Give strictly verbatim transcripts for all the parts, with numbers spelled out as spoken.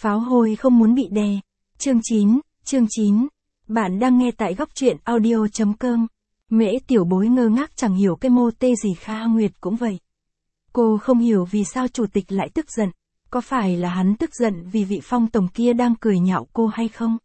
Pháo hôi không muốn bị đè. Chương chín, chương chín. Bạn đang nghe tại góc truyện audio chấm com. Mễ tiểu bối ngơ ngác chẳng hiểu cái mô tê gì Kha Nguyệt cũng vậy. Cô không hiểu vì sao chủ tịch lại tức giận. Có phải là hắn tức giận vì vị Phong tổng kia đang cười nhạo cô hay không?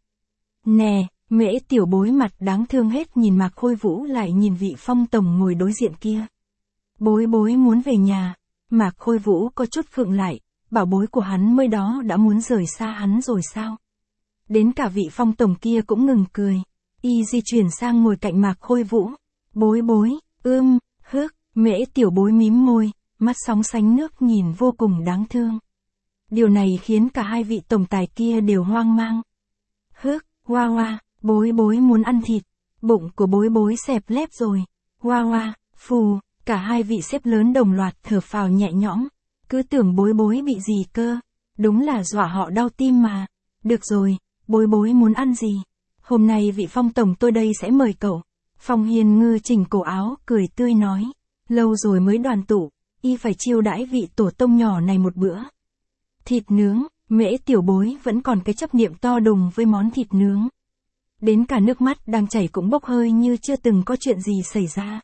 Nè, Mễ tiểu bối mặt đáng thương hết nhìn Mạc Khôi Vũ lại nhìn vị Phong tổng ngồi đối diện kia. Bối bối muốn về nhà. Mạc Khôi Vũ có chút khựng lại, bảo bối của hắn mới đó đã muốn rời xa hắn rồi sao? Đến cả vị Phong tổng kia cũng ngừng cười. Y di chuyển sang ngồi cạnh Mạc Khôi Vũ. Bối bối, ưm, hước, Mễ tiểu bối mím môi, mắt sóng sánh nước nhìn vô cùng đáng thương. Điều này khiến cả hai vị tổng tài kia đều hoang mang. Hước, hoa hoa, bối bối muốn ăn thịt, bụng của bối bối xẹp lép rồi. Hoa hoa, phù, cả hai vị sếp lớn đồng loạt thở phào nhẹ nhõm. Cứ tưởng bối bối bị gì cơ, đúng là dọa họ đau tim mà. Được rồi, bối bối muốn ăn gì? Hôm nay vị Phong tổng tôi đây sẽ mời cậu. Phong Hiên Ngư chỉnh cổ áo, cười tươi nói. Lâu rồi mới đoàn tụ, y phải chiêu đãi vị tổ tông nhỏ này một bữa. Thịt nướng, Mễ tiểu bối vẫn còn cái chấp niệm to đùng với món thịt nướng. Đến cả nước mắt đang chảy cũng bốc hơi như chưa từng có chuyện gì xảy ra.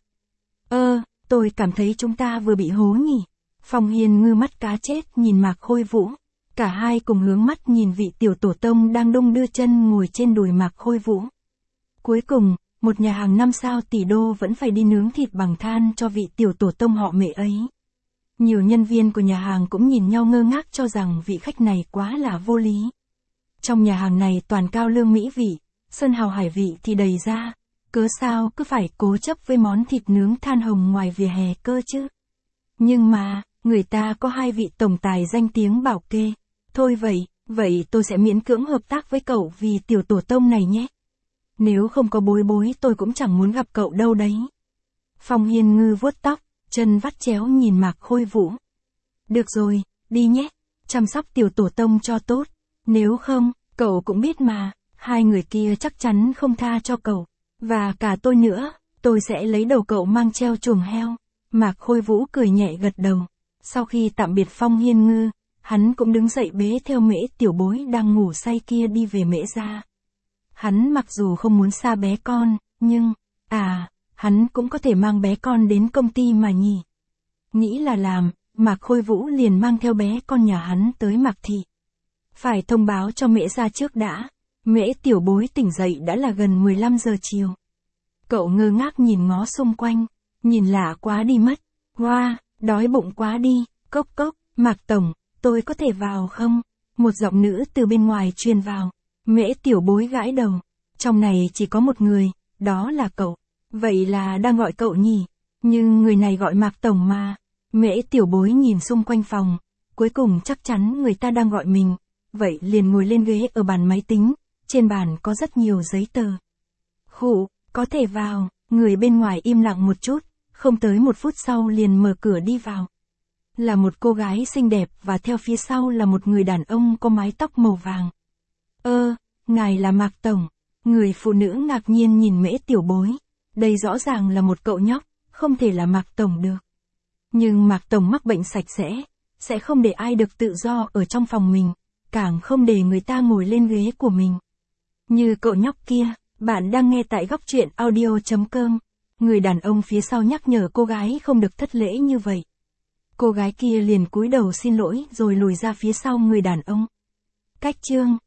Ơ, tôi cảm thấy chúng ta vừa bị hố nhỉ. Phong Hiên Ngư mắt cá chết nhìn Mạc Khôi Vũ. Cả hai cùng hướng mắt nhìn vị tiểu tổ tông đang đung đưa chân ngồi trên đùi Mạc Khôi Vũ. Cuối cùng, một nhà hàng năm sao tỷ đô vẫn phải đi nướng thịt bằng than cho vị tiểu tổ tông họ Mễ ấy. Nhiều nhân viên của nhà hàng cũng nhìn nhau ngơ ngác cho rằng vị khách này quá là vô lý. Trong nhà hàng này toàn cao lương mỹ vị, sơn hào hải vị thì đầy ra. Cớ sao cứ phải cố chấp với món thịt nướng than hồng ngoài vỉa hè cơ chứ. Nhưng mà, người ta có hai vị tổng tài danh tiếng bảo kê. Thôi vậy, vậy tôi sẽ miễn cưỡng hợp tác với cậu vì tiểu tổ tông này nhé. Nếu không có bối bối tôi cũng chẳng muốn gặp cậu đâu đấy. Phong Hiên Ngư vuốt tóc, chân vắt chéo nhìn Mạc Khôi Vũ. Được rồi, đi nhé, chăm sóc tiểu tổ tông cho tốt. Nếu không, cậu cũng biết mà, hai người kia chắc chắn không tha cho cậu. Và cả tôi nữa, tôi sẽ lấy đầu cậu mang treo chuồng heo. Mạc Khôi Vũ cười nhẹ gật đầu. Sau khi tạm biệt Phong Hiên Ngư, hắn cũng đứng dậy bế theo Mễ tiểu bối đang ngủ say kia đi về Mễ gia. Hắn mặc dù không muốn xa bé con, nhưng, à, hắn cũng có thể mang bé con đến công ty mà nhỉ. Nghĩ là làm, Mạc Khôi Vũ liền mang theo bé con nhà hắn tới Mạc Thị. Phải thông báo cho Mễ gia trước đã. Mễ tiểu bối tỉnh dậy đã là gần mười lăm giờ chiều. Cậu ngơ ngác nhìn ngó xung quanh, nhìn lạ quá đi mất. Wow, đói bụng quá đi, cốc cốc, Mạc tổng, tôi có thể vào không? Một giọng nữ từ bên ngoài truyền vào. Mễ tiểu bối gãi đầu. Trong này chỉ có một người, đó là cậu. Vậy là đang gọi cậu nhỉ? Nhưng người này gọi Mạc tổng mà. Mễ tiểu bối nhìn xung quanh phòng. Cuối cùng chắc chắn người ta đang gọi mình. Vậy liền ngồi lên ghế ở bàn máy tính. Trên bàn có rất nhiều giấy tờ. Khụ, có thể vào. Người bên ngoài im lặng một chút. Không tới một phút sau liền mở cửa đi vào. Là một cô gái xinh đẹp và theo phía sau là một người đàn ông có mái tóc màu vàng. Ơ, ngài là Mạc tổng. Người phụ nữ ngạc nhiên nhìn Mễ tiểu bối. Đây rõ ràng là một cậu nhóc, không thể là Mạc tổng được. Nhưng Mạc tổng mắc bệnh sạch sẽ, sẽ không để ai được tự do ở trong phòng mình, càng không để người ta ngồi lên ghế của mình. Như cậu nhóc kia, bạn đang nghe tại góc truyện audio chấm com. Người đàn ông phía sau nhắc nhở cô gái không được thất lễ như vậy. Cô gái kia liền cúi đầu xin lỗi rồi lùi ra phía sau người đàn ông. Cách chương